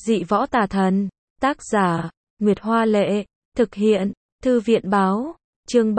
Dị võ tà thần. Tác giả, Nguyệt Hoa Lệ. Thực hiện, Thư viện Báo. Chương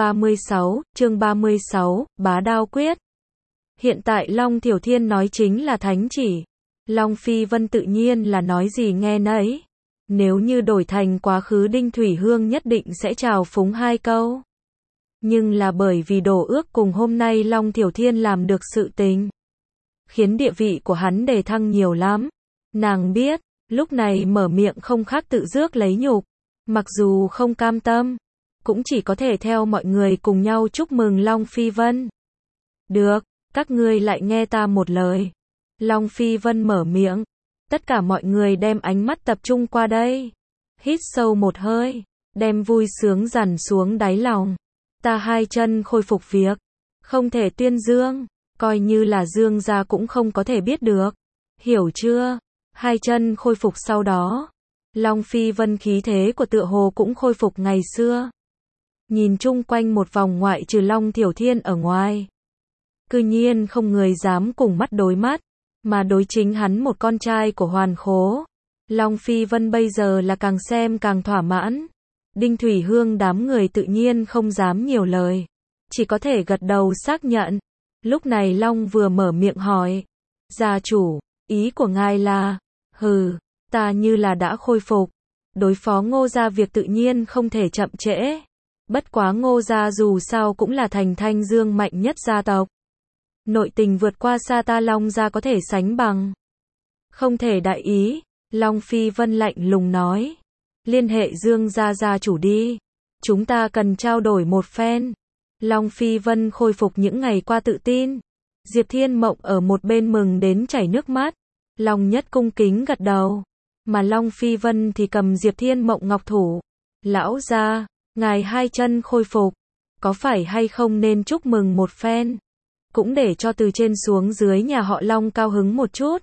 36, Bá Đao Quyết. Hiện tại Long Thiểu Thiên nói chính là thánh chỉ. Long Phi Vân tự nhiên là nói gì nghe nấy. Nếu như đổi thành quá khứ Đinh Thủy Hương nhất định sẽ chào phúng 2 câu. Nhưng là bởi vì đổ ước cùng hôm nay Long Thiểu Thiên làm được sự tình, khiến địa vị của hắn đề thăng nhiều lắm. Nàng biết, lúc này mở miệng không khác tự rước lấy nhục. Mặc dù không cam tâm, cũng chỉ có thể theo mọi người cùng nhau chúc mừng Long Phi Vân. Được, các ngươi lại nghe ta một lời. Long Phi Vân mở miệng. Tất cả mọi người đem ánh mắt tập trung qua đây. Hít sâu một hơi, đem vui sướng dằn xuống đáy lòng. Ta 2 chân khôi phục việc, không thể tuyên dương, coi như là dương gia cũng không có thể biết được. Hiểu chưa? 2 chân khôi phục sau đó, Long Phi Vân khí thế của tựa hồ cũng khôi phục ngày xưa. Nhìn chung quanh một vòng ngoại trừ Long Thiểu Thiên ở ngoài, cư nhiên không người dám cùng mắt đối mắt, mà đối chính hắn một con trai của Hoàn Khố. Long Phi Vân bây giờ là càng xem càng thỏa mãn. Đinh Thủy Hương đám người tự nhiên không dám nhiều lời, chỉ có thể gật đầu xác nhận. Lúc này Long vừa mở miệng hỏi, gia chủ, ý của ngài là? Hừ, ta như là đã khôi phục. Đối phó Ngô gia việc tự nhiên không thể chậm trễ. Bất quá Ngô gia dù sao cũng là thành Thanh Dương mạnh nhất gia tộc. Nội tình vượt qua xa ta Long gia có thể sánh bằng. Không thể đại ý, Long Phi Vân lạnh lùng nói. Liên hệ Dương gia gia chủ đi. Chúng ta cần trao đổi một phen. Long Phi Vân khôi phục những ngày qua tự tin. Diệp Thiên Mộng ở một bên mừng đến chảy nước mắt. Long Nhất cung kính gật đầu. Mà Long Phi Vân thì cầm Diệp Thiên Mộng ngọc thủ. Lão gia, ngài 2 chân khôi phục. Có phải hay không nên chúc mừng một phen? Cũng để cho từ trên xuống dưới nhà họ Long cao hứng một chút.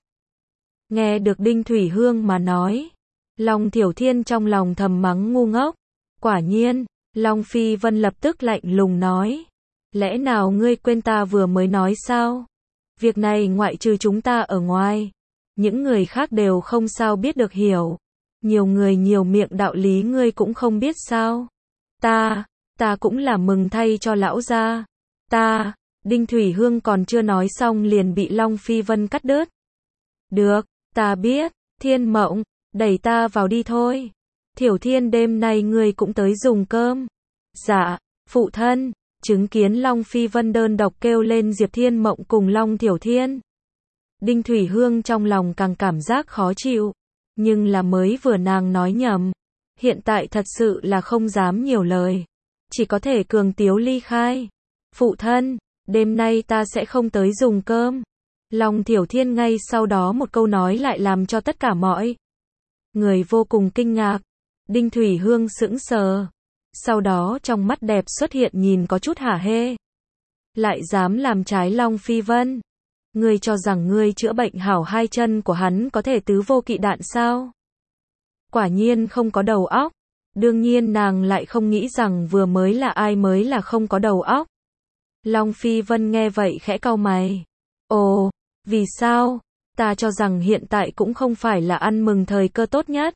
Nghe được Đinh Thủy Hương mà nói, Long Thiểu Thiên trong lòng thầm mắng ngu ngốc. Quả nhiên, Long Phi Vân lập tức lạnh lùng nói. Lẽ nào ngươi quên ta vừa mới nói sao? Việc này ngoại trừ chúng ta ở ngoài, những người khác đều không sao biết được hiểu. Nhiều người nhiều miệng đạo lý ngươi cũng không biết sao? Ta cũng là mừng thay cho lão gia. Đinh Thủy Hương còn chưa nói xong liền bị Long Phi Vân cắt đứt. Được, ta biết, Thiên Mộng, đẩy ta vào đi thôi. Thiểu Thiên đêm nay ngươi cũng tới dùng cơm. Dạ, phụ thân. Chứng kiến Long Phi Vân đơn độc kêu lên Diệp Thiên Mộng cùng Long Thiểu Thiên, Đinh Thủy Hương trong lòng càng cảm giác khó chịu. Nhưng là mới vừa nàng nói nhầm, hiện tại thật sự là không dám nhiều lời, chỉ có thể cường tiếu ly khai. Phụ thân, đêm nay ta sẽ không tới dùng cơm. Long Thiểu Thiên ngay sau đó một câu nói lại làm cho tất cả mọi người vô cùng kinh ngạc. Đinh Thủy Hương sững sờ, sau đó trong mắt đẹp xuất hiện nhìn có chút hả hê. Lại dám làm trái Long Phi Vân? Ngươi cho rằng ngươi chữa bệnh hảo 2 chân của hắn có thể tứ vô kỵ đạn sao? Quả nhiên không có đầu óc. Đương nhiên nàng lại không nghĩ rằng vừa mới là ai mới là không có đầu óc. Long Phi Vân nghe vậy khẽ cau mày. Ồ, vì sao? Ta cho rằng hiện tại cũng không phải là ăn mừng thời cơ tốt nhất.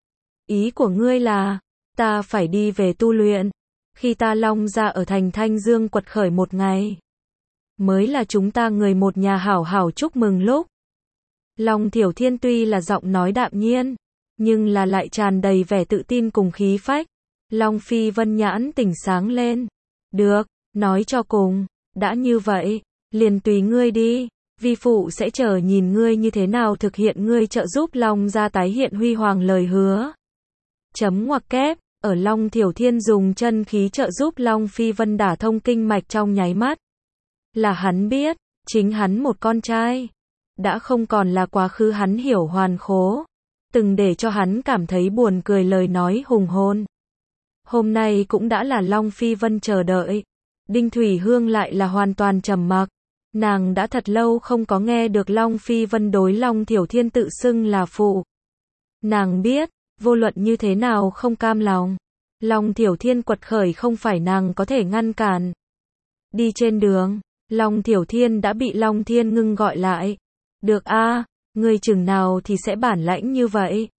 Ý của ngươi là, ta phải đi về tu luyện. Khi ta Long gia ở thành Thanh Dương quật khởi một ngày, mới là chúng ta người một nhà hảo hảo chúc mừng lúc. Long Thiểu Thiên tuy là giọng nói đạm nhiên, nhưng là lại tràn đầy vẻ tự tin cùng khí phách. Long Phi Vân nhãn tỉnh sáng lên. Được, nói cho cùng, đã như vậy, liền tùy ngươi đi. Vi phụ sẽ chờ nhìn ngươi như thế nào thực hiện ngươi trợ giúp Long gia tái hiện huy hoàng lời hứa. Chấm ngoặc kép, ở Long Thiểu Thiên dùng chân khí trợ giúp Long Phi Vân đả thông kinh mạch trong nháy mắt. Là hắn biết, chính hắn một con trai, đã không còn là quá khứ hắn hiểu Hoàn Khố, từng để cho hắn cảm thấy buồn cười lời nói hùng hồn. Hôm nay cũng đã là Long Phi Vân chờ đợi. Đinh Thủy Hương lại là hoàn toàn trầm mặc. Nàng đã thật lâu không có nghe được Long Phi Vân đối Long Thiểu Thiên tự xưng là phụ. Nàng biết, vô luận như thế nào không cam lòng, Long Thiểu Thiên quật khởi không phải nàng có thể ngăn cản. Đi trên đường, Long Thiểu Thiên đã bị Long Thiên Ngưng gọi lại. Được a, ngươi chừng nào thì sẽ bản lãnh như vậy?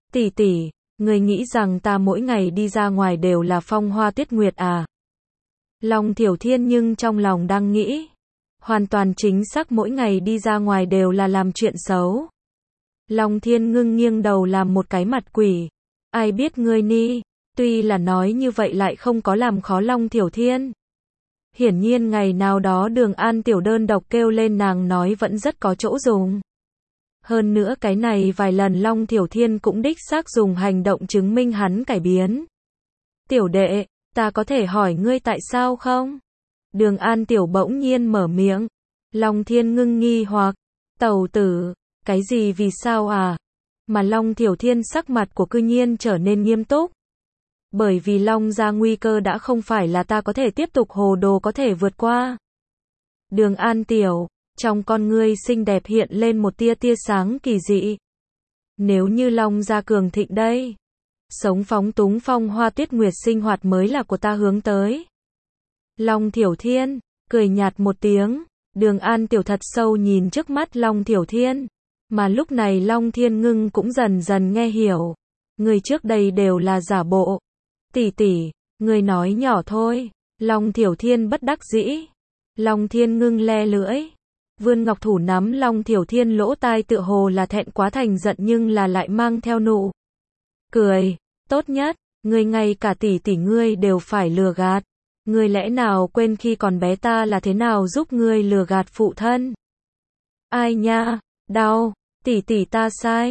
Tỷ tỷ, người nghĩ rằng ta mỗi ngày đi ra ngoài đều là phong hoa tuyết nguyệt à? Long Thiểu Thiên nhưng trong lòng đang nghĩ. Hoàn toàn chính xác mỗi ngày đi ra ngoài đều là làm chuyện xấu. Long Thiên Ngưng nghiêng đầu làm một cái mặt quỷ. Ai biết ngươi ni, tuy là nói như vậy lại không có làm khó Long Thiểu Thiên. Hiển nhiên ngày nào đó Đường An Tiểu đơn độc kêu lên nàng nói vẫn rất có chỗ dùng. Hơn nữa cái này vài lần Long Thiểu Thiên cũng đích xác dùng hành động chứng minh hắn cải biến. Tiểu đệ, ta có thể hỏi ngươi tại sao không? Đường An Tiểu bỗng nhiên mở miệng. Long Thiên Ngưng nghi hoặc. Tẩu tử, cái gì vì sao à? Mà Long Thiểu Thiên sắc mặt của cư nhiên trở nên nghiêm túc. Bởi vì Long gia nguy cơ đã không phải là ta có thể tiếp tục hồ đồ có thể vượt qua. Đường An Tiểu, trong con ngươi xinh đẹp hiện lên một tia sáng kỳ dị. Nếu như Long gia cường thịnh đây, sống phóng túng phong hoa tuyết nguyệt sinh hoạt mới là của ta hướng tới. Long Thiểu Thiên, cười nhạt một tiếng, Đường An Tiểu thật sâu nhìn trước mắt Long Thiểu Thiên, mà lúc này Long Thiên Ngưng cũng dần dần nghe hiểu. Người trước đây đều là giả bộ. Tỷ tỷ, người nói nhỏ thôi. Long Thiểu Thiên bất đắc dĩ. Long Thiên Ngưng le lưỡi. Vươn ngọc thủ nắm Long Thiểu Thiên lỗ tai tựa hồ là thẹn quá thành giận nhưng là lại mang theo nụ cười. Tốt nhất, ngươi ngay cả tỷ tỷ ngươi đều phải lừa gạt. Ngươi lẽ nào quên khi còn bé ta là thế nào giúp ngươi lừa gạt phụ thân? Ai nha, đau, tỷ tỷ ta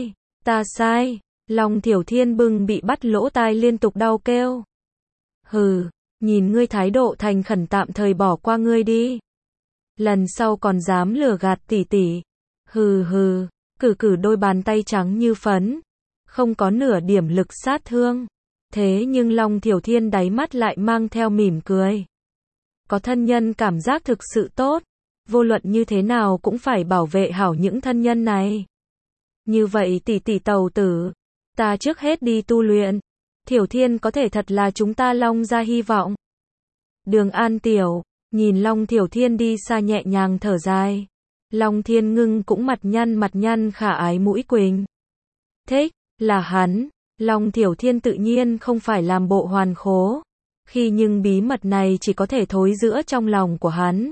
sai. Long Thiểu Thiên bưng bị bắt lỗ tai liên tục đau kêu. Hừ, nhìn ngươi thái độ thành khẩn tạm thời bỏ qua ngươi đi. Lần sau còn dám lừa gạt tỷ tỷ. Hừ, cử đôi bàn tay trắng như phấn, không có nửa điểm lực sát thương. Thế nhưng Long Thiểu Thiên đáy mắt lại mang theo mỉm cười. Có thân nhân cảm giác thực sự tốt, vô luận như thế nào cũng phải bảo vệ hảo những thân nhân này. Như vậy tỷ tỷ tẩu tử, ta trước hết đi tu luyện. Thiểu Thiên có thể thật là chúng ta Long gia hy vọng. Đường An Tiểu, nhìn Long Thiểu Thiên đi xa nhẹ nhàng thở dài. Long Thiên Ngưng cũng mặt nhăn khả ái mũi quỳnh. Thích, là hắn. Long Thiểu Thiên tự nhiên không phải làm bộ hoàn khố. Khi nhưng bí mật này chỉ có thể thối giữa trong lòng của hắn.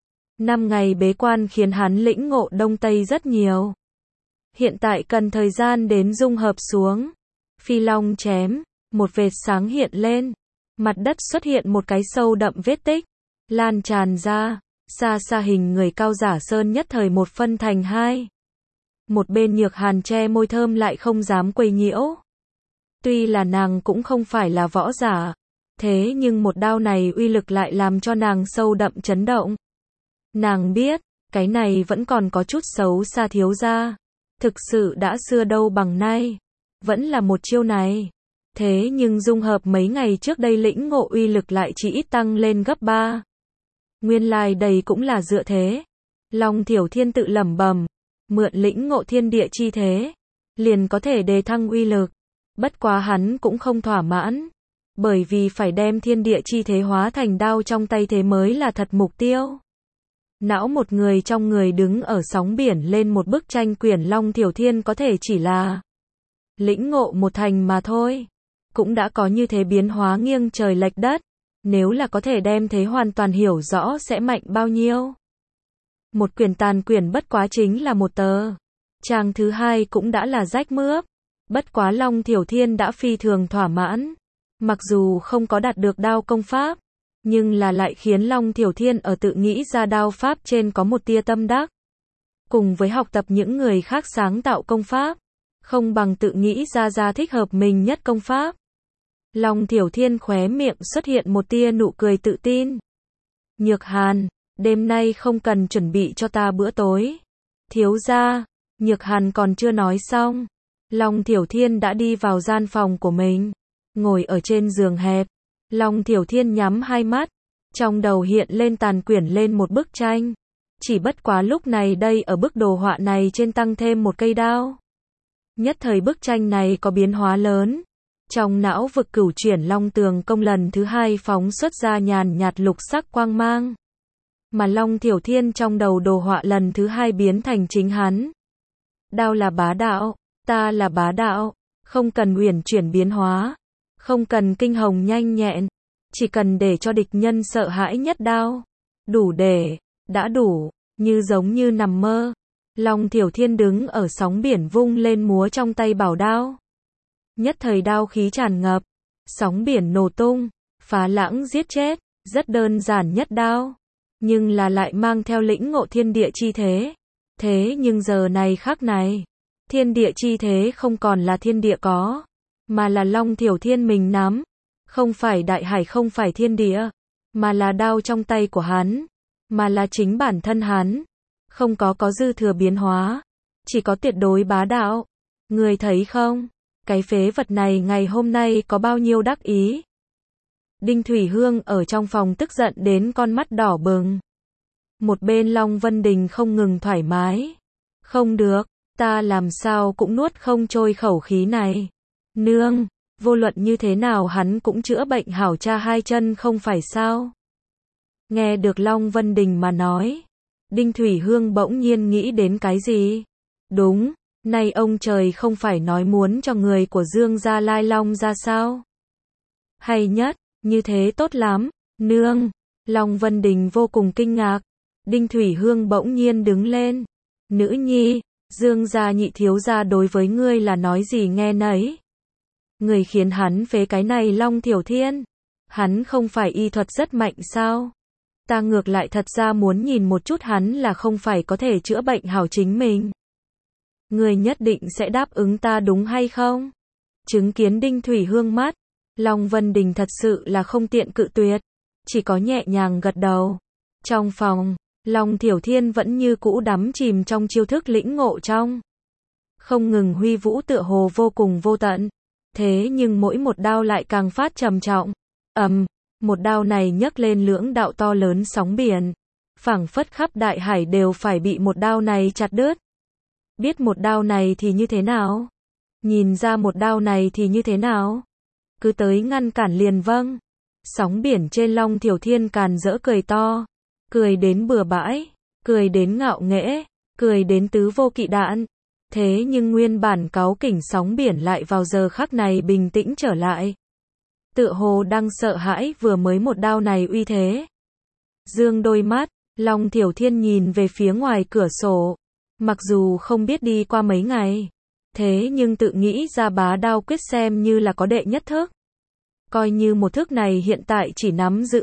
5 ngày bế quan khiến hắn lĩnh ngộ Đông Tây rất nhiều. Hiện tại cần thời gian đến dung hợp xuống. Phi long chém, một vệt sáng hiện lên. Mặt đất xuất hiện một cái sâu đậm vết tích. Lan tràn ra, xa hình người cao giả sơn nhất thời một phân thành hai. Một bên Nhược Hàn che môi thơm lại không dám quấy nhiễu. Tuy là nàng cũng không phải là võ giả, thế nhưng một đao này uy lực lại làm cho nàng sâu đậm chấn động. Nàng biết, cái này vẫn còn có chút xấu xa thiếu gia. Thực sự đã xưa đâu bằng nay. Vẫn là một chiêu này. Thế nhưng dung hợp mấy ngày trước đây lĩnh ngộ uy lực lại chỉ ít tăng lên gấp 3. Nguyên lai đây cũng là dựa thế. Long Thiểu Thiên tự lẩm bẩm, mượn lĩnh ngộ thiên địa chi thế, liền có thể đề thăng uy lực. Bất quá hắn cũng không thỏa mãn, bởi vì phải đem thiên địa chi thế hóa thành đao trong tay thế mới là thật mục tiêu. Não một người trong người đứng ở sóng biển lên một bức tranh quyển Long Thiểu Thiên có thể chỉ là lĩnh ngộ một thành mà thôi. Cũng đã có như thế biến hóa nghiêng trời lệch đất. Nếu là có thể đem thế hoàn toàn hiểu rõ sẽ mạnh bao nhiêu. Một quyển tàn quyển bất quá chính là một tờ. Trang thứ hai cũng đã là rách mướp. Bất quá Long Thiểu Thiên đã phi thường thỏa mãn. Mặc dù không có đạt được đao công pháp, nhưng là lại khiến Long Thiểu Thiên ở tự nghĩ ra đao pháp trên có một tia tâm đắc. Cùng với học tập những người khác sáng tạo công pháp, không bằng tự nghĩ ra thích hợp mình nhất công pháp. Long Thiểu Thiên khóe miệng xuất hiện một tia nụ cười tự tin. Nhược Hàn, đêm nay không cần chuẩn bị cho ta bữa tối. Thiếu gia, Nhược Hàn còn chưa nói xong. Long Thiểu Thiên đã đi vào gian phòng của mình. Ngồi ở trên giường hẹp. Long Thiểu Thiên nhắm hai mắt. Trong đầu hiện lên tàn quyển lên một bức tranh. Chỉ bất quá lúc này đây ở bức đồ họa này trên tăng thêm một cây đao. Nhất thời bức tranh này có biến hóa lớn. Trong não vực cửu chuyển Long Tường Công lần thứ hai phóng xuất ra nhàn nhạt lục sắc quang mang. Mà Long Thiểu Thiên trong đầu đồ họa lần thứ hai biến thành chính hắn. Đao là bá đạo, ta là bá đạo, Không cần uyển chuyển biến hóa, không cần kinh hồng nhanh nhẹn, chỉ cần để cho địch nhân sợ hãi nhất đao. Đủ để, đã đủ, như giống như nằm mơ. Long Thiểu Thiên đứng ở sóng biển vung lên múa trong tay bảo đao. Nhất thời đao khí tràn ngập, sóng biển nổ tung, phá lãng giết chết, rất đơn giản nhất đao. Nhưng là lại mang theo lĩnh ngộ thiên địa chi thế. Thế nhưng giờ này khắc này, thiên địa chi thế không còn là thiên địa có, mà là Long Thiểu Thiên mình nắm. Không phải đại hải, không phải thiên địa, mà là đao trong tay của hắn, mà là chính bản thân hắn. Không có dư thừa biến hóa, chỉ có tuyệt đối bá đạo. Người thấy không? Cái phế vật này ngày hôm nay có bao nhiêu đắc ý. Đinh Thủy Hương ở trong phòng tức giận đến con mắt đỏ bừng. Một bên Long Vân Đình không ngừng thoải mái. Không được, ta làm sao cũng nuốt không trôi khẩu khí này. Nương, vô luận như thế nào hắn cũng chữa bệnh hảo cha hai chân không phải sao? Nghe được Long Vân Đình mà nói, Đinh Thủy Hương bỗng nhiên nghĩ đến cái gì? Đúng, nay ông trời không phải nói muốn cho người của Dương gia lai long ra sao? Hay nhất, như thế tốt lắm, nương. Long Vân Đình vô cùng kinh ngạc. Đinh Thủy Hương bỗng nhiên đứng lên. Nữ nhi, Dương gia nhị thiếu gia đối với ngươi là nói gì nghe nấy. Người khiến hắn phế cái này Long Thiểu Thiên. Hắn không phải y thuật rất mạnh sao? Ta ngược lại thật ra muốn nhìn một chút hắn là không phải có thể chữa bệnh hảo chính mình. Người nhất định sẽ đáp ứng ta đúng hay không? Chứng kiến Đinh Thủy Hương mắt, Long Vân Đình thật sự là không tiện cự tuyệt, chỉ có nhẹ nhàng gật đầu. Trong phòng, Long Thiểu Thiên vẫn như cũ đắm chìm trong chiêu thức lĩnh ngộ trong. Không ngừng huy vũ tựa hồ vô cùng vô tận. Thế nhưng mỗi một đao lại càng phát trầm trọng. Một đao này nhấc lên lưỡng đạo to lớn sóng biển. Phảng phất khắp đại hải đều phải bị một đao này chặt đứt. Biết một đao này thì như thế nào? Nhìn ra một đao này thì như thế nào? Cứ tới ngăn cản liền vâng. Sóng biển trên Long Thiểu Thiên càn rỡ cười to. Cười đến bừa bãi, cười đến ngạo nghễ, cười đến tứ vô kỵ đạn. Thế nhưng nguyên bản cáu kỉnh sóng biển lại vào giờ khắc này bình tĩnh trở lại. Tựa hồ đang sợ hãi vừa mới một đao này uy thế. Dương đôi mắt, Long Thiểu Thiên nhìn về phía ngoài cửa sổ. Mặc dù không biết đi qua mấy ngày, thế nhưng tự nghĩ ra bá đao quyết xem như là có đệ nhất thức. Coi như một thức này hiện tại chỉ nắm giữ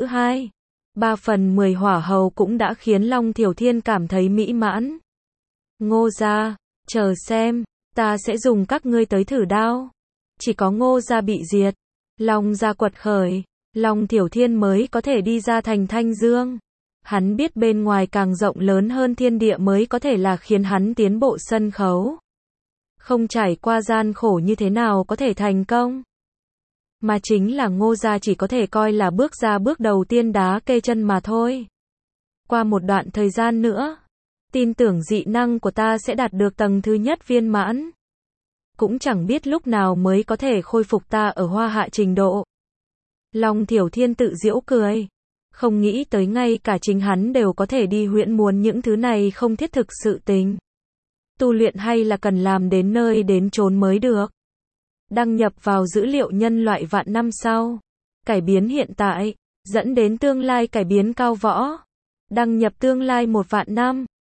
2/3 hỏa hầu cũng đã khiến Long Thiểu Thiên cảm thấy mỹ mãn. Ngô gia, chờ xem, ta sẽ dùng các ngươi tới thử đao. Chỉ có Ngô gia bị diệt, Long gia quật khởi, Long Thiểu Thiên mới có thể đi ra thành Thanh Dương. Hắn biết bên ngoài càng rộng lớn hơn thiên địa mới có thể là khiến hắn tiến bộ sân khấu. Không trải qua gian khổ như thế nào có thể thành công. Mà chính là Ngô gia chỉ có thể coi là bước ra bước đầu tiên đá kê chân mà thôi. Qua một đoạn thời gian nữa, tin tưởng dị năng của ta sẽ đạt được tầng thứ nhất viên mãn. Cũng chẳng biết lúc nào mới có thể khôi phục ta ở hoa hạ trình độ. Long Thiểu Thiên tự giễu cười. Không nghĩ tới ngay cả chính hắn đều có thể đi huyễn muốn những thứ này không thiết thực sự tình. Tu luyện hay là cần làm đến nơi đến chốn mới được. Đăng nhập vào dữ liệu nhân loại vạn năm sau. Cải biến hiện tại, dẫn đến tương lai cải biến cao võ. Đăng nhập tương lai 1 vạn năm.